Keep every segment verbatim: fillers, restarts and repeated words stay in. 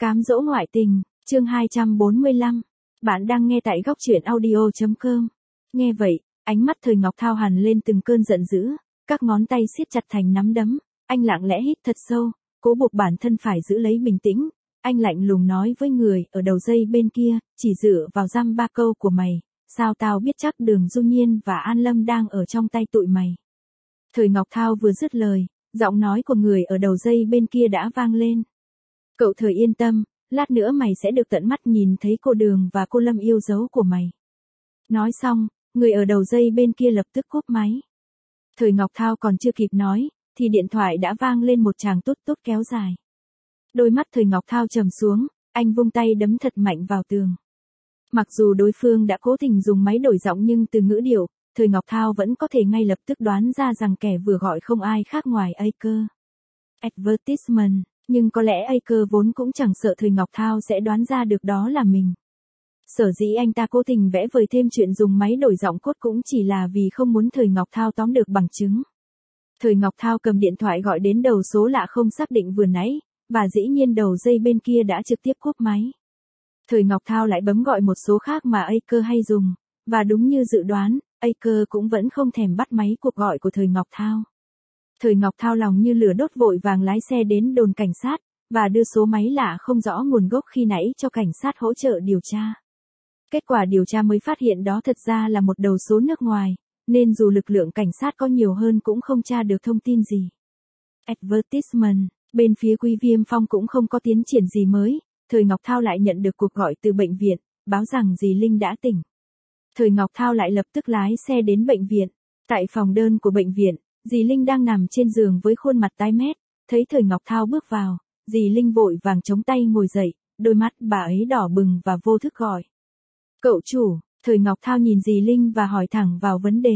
Cám dỗ ngoại tình, chương hai trăm bốn mươi lăm. Bạn đang nghe tại góc truyện audio chấm com. Nghe vậy, ánh mắt Thời Ngọc Thao hằn lên từng cơn giận dữ, các ngón tay siết chặt thành nắm đấm, anh lặng lẽ hít thật sâu, cố buộc bản thân phải giữ lấy bình tĩnh. Anh lạnh lùng nói với người ở đầu dây bên kia, chỉ dựa vào dăm ba câu của mày, sao tao biết chắc Đường Du Nhiên và An Lâm đang ở trong tay tụi mày. Thời Ngọc Thao vừa dứt lời, giọng nói của người ở đầu dây bên kia đã vang lên. Cậu Thời yên tâm, lát nữa mày sẽ được tận mắt nhìn thấy cô Đường và cô Lâm yêu dấu của mày. Nói xong, người ở đầu dây bên kia lập tức cúp máy. Thời Ngọc Thao còn chưa kịp nói, thì điện thoại đã vang lên một tràng tút tút kéo dài. Đôi mắt Thời Ngọc Thao trầm xuống, anh vung tay đấm thật mạnh vào tường. Mặc dù đối phương đã cố tình dùng máy đổi giọng nhưng từ ngữ điệu, Thời Ngọc Thao vẫn có thể ngay lập tức đoán ra rằng kẻ vừa gọi không ai khác ngoài Aker. Advertisement, nhưng có lẽ Aker vốn cũng chẳng sợ Thời Ngọc Thao sẽ đoán ra được đó là mình. Sở dĩ anh ta cố tình vẽ vời thêm chuyện dùng máy đổi giọng cốt cũng chỉ là vì không muốn Thời Ngọc Thao tóm được bằng chứng. Thời Ngọc Thao cầm điện thoại gọi đến đầu số lạ không xác định vừa nãy, và dĩ nhiên đầu dây bên kia đã trực tiếp cúp máy. Thời Ngọc Thao lại bấm gọi một số khác mà Aker hay dùng, và đúng như dự đoán, Aker cũng vẫn không thèm bắt máy cuộc gọi của Thời Ngọc Thao. Thời Ngọc Thao lòng như lửa đốt vội vàng lái xe đến đồn cảnh sát, và đưa số máy lạ không rõ nguồn gốc khi nãy cho cảnh sát hỗ trợ điều tra. Kết quả điều tra mới phát hiện đó thật ra là một đầu số nước ngoài, nên dù lực lượng cảnh sát có nhiều hơn cũng không tra được thông tin gì. Advertisement, bên phía Quý Viêm Phong cũng không có tiến triển gì mới, Thời Ngọc Thao lại nhận được cuộc gọi từ bệnh viện, báo rằng dì Linh đã tỉnh. Thời Ngọc Thao lại lập tức lái xe đến bệnh viện. Tại phòng đơn của bệnh viện, dì Linh đang nằm trên giường với khuôn mặt tái mét, thấy Thời Ngọc Thao bước vào, dì Linh vội vàng chống tay ngồi dậy, đôi mắt bà ấy đỏ bừng và vô thức gọi. Cậu chủ. Thời Ngọc Thao nhìn dì Linh và hỏi thẳng vào vấn đề.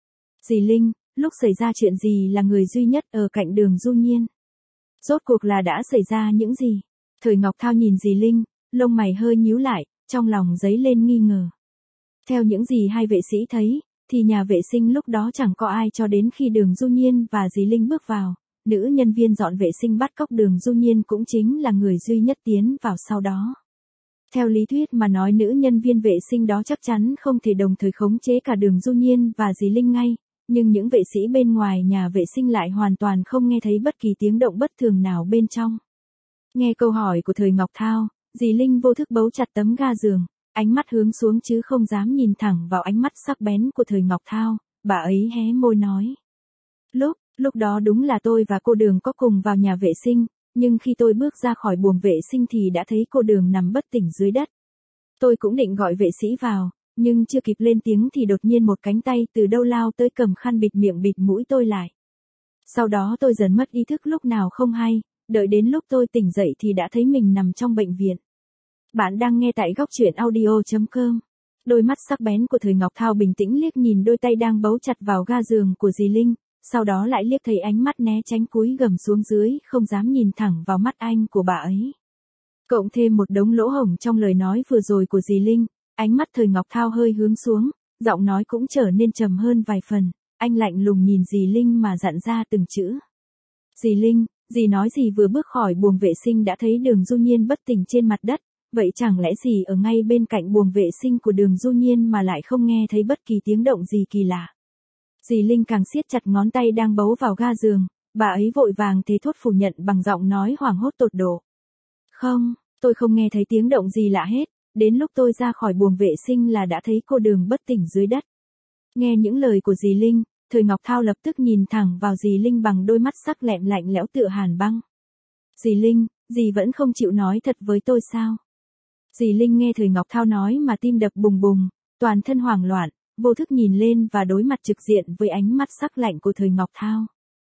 Dì Linh, lúc xảy ra chuyện gì là người duy nhất ở cạnh Đường Du Nhiên? Rốt cuộc là đã xảy ra những gì? Thời Ngọc Thao nhìn dì Linh, lông mày hơi nhíu lại, trong lòng dấy lên nghi ngờ. Theo những gì hai vệ sĩ thấy, thì nhà vệ sinh lúc đó chẳng có ai cho đến khi Đường Du Nhiên và dì Linh bước vào, nữ nhân viên dọn vệ sinh bắt cóc Đường Du Nhiên cũng chính là người duy nhất tiến vào sau đó. Theo lý thuyết mà nói nữ nhân viên vệ sinh đó chắc chắn không thể đồng thời khống chế cả Đường Du Nhiên và dì Linh ngay, nhưng những vệ sĩ bên ngoài nhà vệ sinh lại hoàn toàn không nghe thấy bất kỳ tiếng động bất thường nào bên trong. Nghe câu hỏi của Thời Ngọc Thao, dì Linh vô thức bấu chặt tấm ga giường, ánh mắt hướng xuống chứ không dám nhìn thẳng vào ánh mắt sắc bén của Thời Ngọc Thao, bà ấy hé môi nói. Lúc, lúc đó đúng là tôi và cô Đường có cùng vào nhà vệ sinh, nhưng khi tôi bước ra khỏi buồng vệ sinh thì đã thấy cô Đường nằm bất tỉnh dưới đất. Tôi cũng định gọi vệ sĩ vào, nhưng chưa kịp lên tiếng thì đột nhiên một cánh tay từ đâu lao tới cầm khăn bịt miệng bịt mũi tôi lại. Sau đó tôi dần mất ý thức lúc nào không hay, đợi đến lúc tôi tỉnh dậy thì đã thấy mình nằm trong bệnh viện. Bạn đang nghe tại góc truyện audio chấm com. Đôi mắt sắc bén của Thời Ngọc Thao bình tĩnh liếc nhìn đôi tay đang bấu chặt vào ga giường của dì Linh, sau đó lại liếc thấy ánh mắt né tránh cúi gằm xuống dưới, không dám nhìn thẳng vào mắt anh của bà ấy. Cộng thêm một đống lỗ hổng trong lời nói vừa rồi của dì Linh, ánh mắt Thời Ngọc Thao hơi hướng xuống, giọng nói cũng trở nên trầm hơn vài phần, anh lạnh lùng nhìn dì Linh mà dặn ra từng chữ. Dì Linh, dì nói dì vừa bước khỏi buồng vệ sinh đã thấy Đường Du Nhiên bất tỉnh trên mặt đất, vậy chẳng lẽ dì ở ngay bên cạnh buồng vệ sinh của Đường Du Nhiên mà lại không nghe thấy bất kỳ tiếng động gì kỳ lạ? Dì Linh càng siết chặt ngón tay đang bấu vào ga giường, bà ấy vội vàng thế thốt phủ nhận bằng giọng nói hoảng hốt tột độ. Không, tôi không nghe thấy tiếng động gì lạ hết, đến lúc tôi ra khỏi buồng vệ sinh là đã thấy cô Đường bất tỉnh dưới đất. Nghe những lời của dì Linh, Thời Ngọc Thao lập tức nhìn thẳng vào dì Linh bằng đôi mắt sắc lẹm lạnh lẽo tựa hàn băng. Dì Linh, dì vẫn không chịu nói thật với tôi sao? Dì Linh nghe Thời Ngọc Thao nói mà tim đập bùng bùng, toàn thân hoảng loạn, vô thức nhìn lên và đối mặt trực diện với ánh mắt sắc lạnh của Thời Ngọc Thao.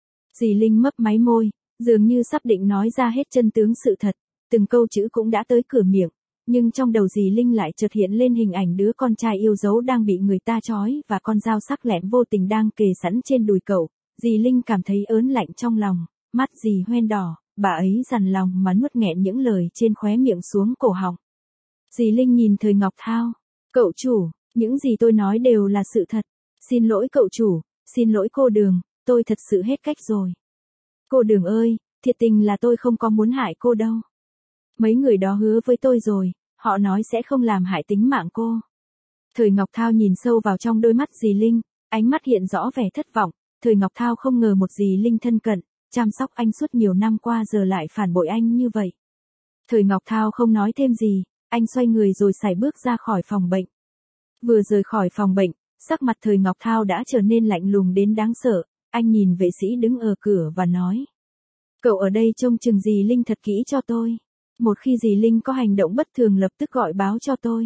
Dì Linh mấp máy môi, dường như sắp định nói ra hết chân tướng sự thật, từng câu chữ cũng đã tới cửa miệng, nhưng trong đầu dì Linh lại chợt hiện lên hình ảnh đứa con trai yêu dấu đang bị người ta trói và con dao sắc lẹm vô tình đang kề sẵn trên đùi cậu. Dì Linh cảm thấy ớn lạnh trong lòng, mắt dì hoen đỏ, bà ấy dằn lòng mà nuốt nghẹn những lời trên khóe miệng xuống cổ họng. Dì Linh nhìn Thời Ngọc Thao, cậu chủ, những gì tôi nói đều là sự thật. Xin lỗi cậu chủ, xin lỗi cô Đường, tôi thật sự hết cách rồi. Cô Đường ơi, thiệt tình là tôi không có muốn hại cô đâu. Mấy người đó hứa với tôi rồi, họ nói sẽ không làm hại tính mạng cô. Thời Ngọc Thao nhìn sâu vào trong đôi mắt dì Linh, ánh mắt hiện rõ vẻ thất vọng. Thời Ngọc Thao không ngờ một dì Linh thân cận, chăm sóc anh suốt nhiều năm qua giờ lại phản bội anh như vậy. Thời Ngọc Thao không nói thêm gì, anh xoay người rồi sải bước ra khỏi phòng bệnh. Vừa rời khỏi phòng bệnh, sắc mặt Thời Ngọc Thao đã trở nên lạnh lùng đến đáng sợ, anh nhìn vệ sĩ đứng ở cửa và nói. Cậu ở đây trông chừng dì Linh thật kỹ cho tôi. Một khi dì Linh có hành động bất thường lập tức gọi báo cho tôi.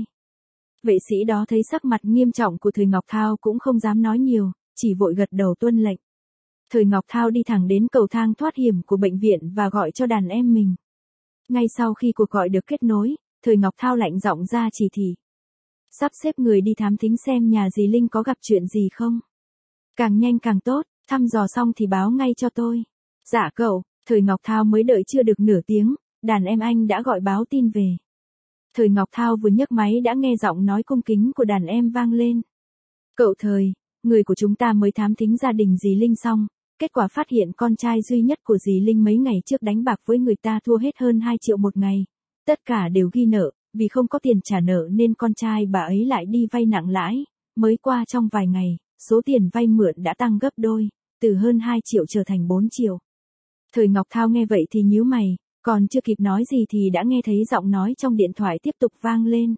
Vệ sĩ đó thấy sắc mặt nghiêm trọng của Thời Ngọc Thao cũng không dám nói nhiều, chỉ vội gật đầu tuân lệnh. Thời Ngọc Thao đi thẳng đến cầu thang thoát hiểm của bệnh viện và gọi cho đàn em mình. Ngay sau khi cuộc gọi được kết nối, Thời Ngọc Thao lạnh giọng ra chỉ thị. Sắp xếp người đi thám thính xem nhà dì Linh có gặp chuyện gì không. Càng nhanh càng tốt, thăm dò xong thì báo ngay cho tôi. Dạ cậu. Thời Ngọc Thao mới đợi chưa được nửa tiếng, đàn em anh đã gọi báo tin về. Thời Ngọc Thao vừa nhấc máy đã nghe giọng nói cung kính của đàn em vang lên. Cậu Thời, người của chúng ta mới thám thính gia đình dì Linh xong, kết quả phát hiện con trai duy nhất của dì Linh mấy ngày trước đánh bạc với người ta thua hết hơn hai triệu một ngày. Tất cả đều ghi nợ, vì không có tiền trả nợ nên con trai bà ấy lại đi vay nặng lãi, mới qua trong vài ngày, số tiền vay mượn đã tăng gấp đôi, từ hơn hai triệu trở thành bốn triệu. Thời Ngọc Thao nghe vậy thì nhíu mày, còn chưa kịp nói gì thì đã nghe thấy giọng nói trong điện thoại tiếp tục vang lên.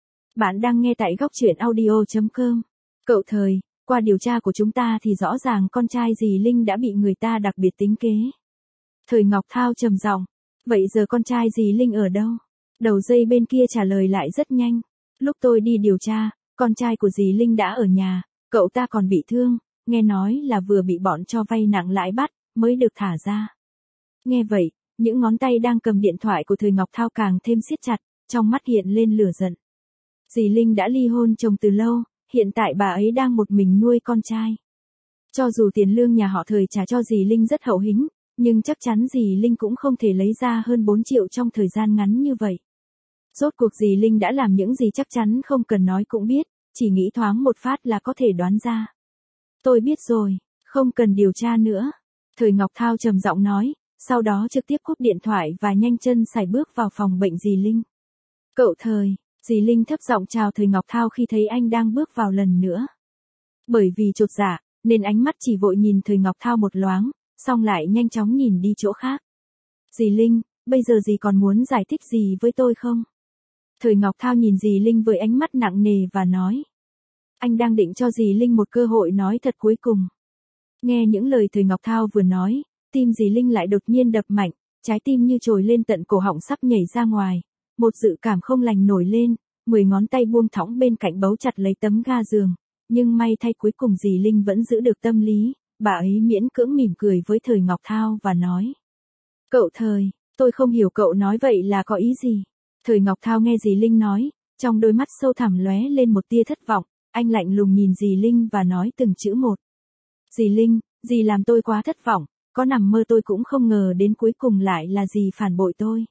Bạn đang nghe tại góc truyện audio chấm com. Cậu Thời, qua điều tra của chúng ta thì rõ ràng con trai dì Linh đã bị người ta đặc biệt tính kế. Thời Ngọc Thao trầm giọng, vậy giờ con trai dì Linh ở đâu? Đầu dây bên kia trả lời lại rất nhanh. Lúc tôi đi điều tra, con trai của dì Linh đã ở nhà, cậu ta còn bị thương, nghe nói là vừa bị bọn cho vay nặng lãi bắt, mới được thả ra. Nghe vậy, những ngón tay đang cầm điện thoại của Thời Ngọc Thao càng thêm siết chặt, trong mắt hiện lên lửa giận. Dì Linh đã ly hôn chồng từ lâu, hiện tại bà ấy đang một mình nuôi con trai. Cho dù tiền lương nhà họ Thời trả cho dì Linh rất hậu hĩnh, nhưng chắc chắn dì Linh cũng không thể lấy ra hơn bốn triệu trong thời gian ngắn như vậy. Rốt cuộc dì Linh đã làm những gì chắc chắn không cần nói cũng biết, chỉ nghĩ thoáng một phát là có thể đoán ra. Tôi biết rồi, không cần điều tra nữa. Thời Ngọc Thao trầm giọng nói, sau đó trực tiếp cúp điện thoại và nhanh chân sải bước vào phòng bệnh dì Linh. Cậu Thời, dì Linh thấp giọng chào Thời Ngọc Thao khi thấy anh đang bước vào lần nữa. Bởi vì chột dạ, nên ánh mắt chỉ vội nhìn Thời Ngọc Thao một loáng, xong lại nhanh chóng nhìn đi chỗ khác. Dì Linh, bây giờ dì còn muốn giải thích gì với tôi không? Thời Ngọc Thao nhìn dì Linh với ánh mắt nặng nề và nói. Anh đang định cho dì Linh một cơ hội nói thật cuối cùng. Nghe những lời Thời Ngọc Thao vừa nói, tim dì Linh lại đột nhiên đập mạnh, trái tim như trồi lên tận cổ họng sắp nhảy ra ngoài. Một dự cảm không lành nổi lên, mười ngón tay buông thõng bên cạnh bấu chặt lấy tấm ga giường. Nhưng may thay cuối cùng dì Linh vẫn giữ được tâm lý, bà ấy miễn cưỡng mỉm cười với Thời Ngọc Thao và nói. Cậu Thời, tôi không hiểu cậu nói vậy là có ý gì. Thời Ngọc Thao nghe dì Linh nói, trong đôi mắt sâu thẳm lóe lên một tia thất vọng, anh lạnh lùng nhìn dì Linh và nói từng chữ một. Dì Linh, dì làm tôi quá thất vọng, có nằm mơ tôi cũng không ngờ đến cuối cùng lại là dì phản bội tôi.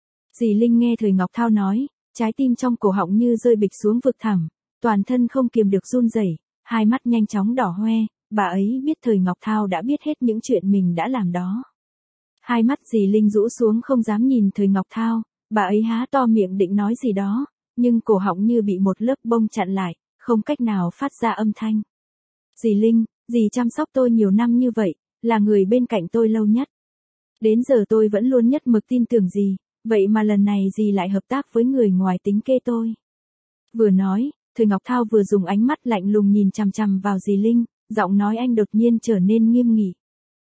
Dì Linh nghe Thời Ngọc Thao nói, trái tim trong cổ họng như rơi bịch xuống vực thẳm, toàn thân không kiềm được run rẩy, hai mắt nhanh chóng đỏ hoe, bà ấy biết Thời Ngọc Thao đã biết hết những chuyện mình đã làm đó. Hai mắt dì Linh rũ xuống không dám nhìn Thời Ngọc Thao, bà ấy há to miệng định nói gì đó, nhưng cổ họng như bị một lớp bông chặn lại, không cách nào phát ra âm thanh. Dì Linh, dì chăm sóc tôi nhiều năm như vậy, là người bên cạnh tôi lâu nhất. Đến giờ tôi vẫn luôn nhất mực tin tưởng dì, vậy mà lần này dì lại hợp tác với người ngoài tính kê tôi. Vừa nói, Thời Ngọc Thao vừa dùng ánh mắt lạnh lùng nhìn chằm chằm vào dì Linh, giọng nói anh đột nhiên trở nên nghiêm nghị.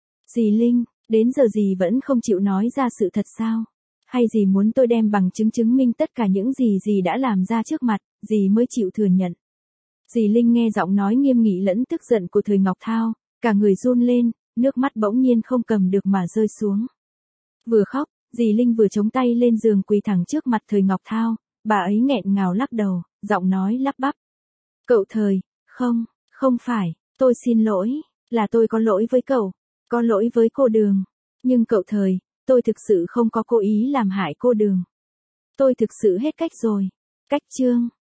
Dì Linh, đến giờ dì vẫn không chịu nói ra sự thật sao? Hay dì muốn tôi đem bằng chứng chứng minh tất cả những gì dì đã làm ra trước mặt, dì mới chịu thừa nhận? Dì Linh nghe giọng nói nghiêm nghị lẫn tức giận của Thời Ngọc Thao, cả người run lên, nước mắt bỗng nhiên không cầm được mà rơi xuống. Vừa khóc, dì Linh vừa chống tay lên giường quỳ thẳng trước mặt Thời Ngọc Thao, bà ấy nghẹn ngào lắc đầu, giọng nói lắp bắp. Cậu Thời, không, không phải, tôi xin lỗi, là tôi có lỗi với cậu, có lỗi với cô Đường. Nhưng cậu Thời, tôi thực sự không có cố ý làm hại cô Đường. Tôi thực sự hết cách rồi. Cách chương.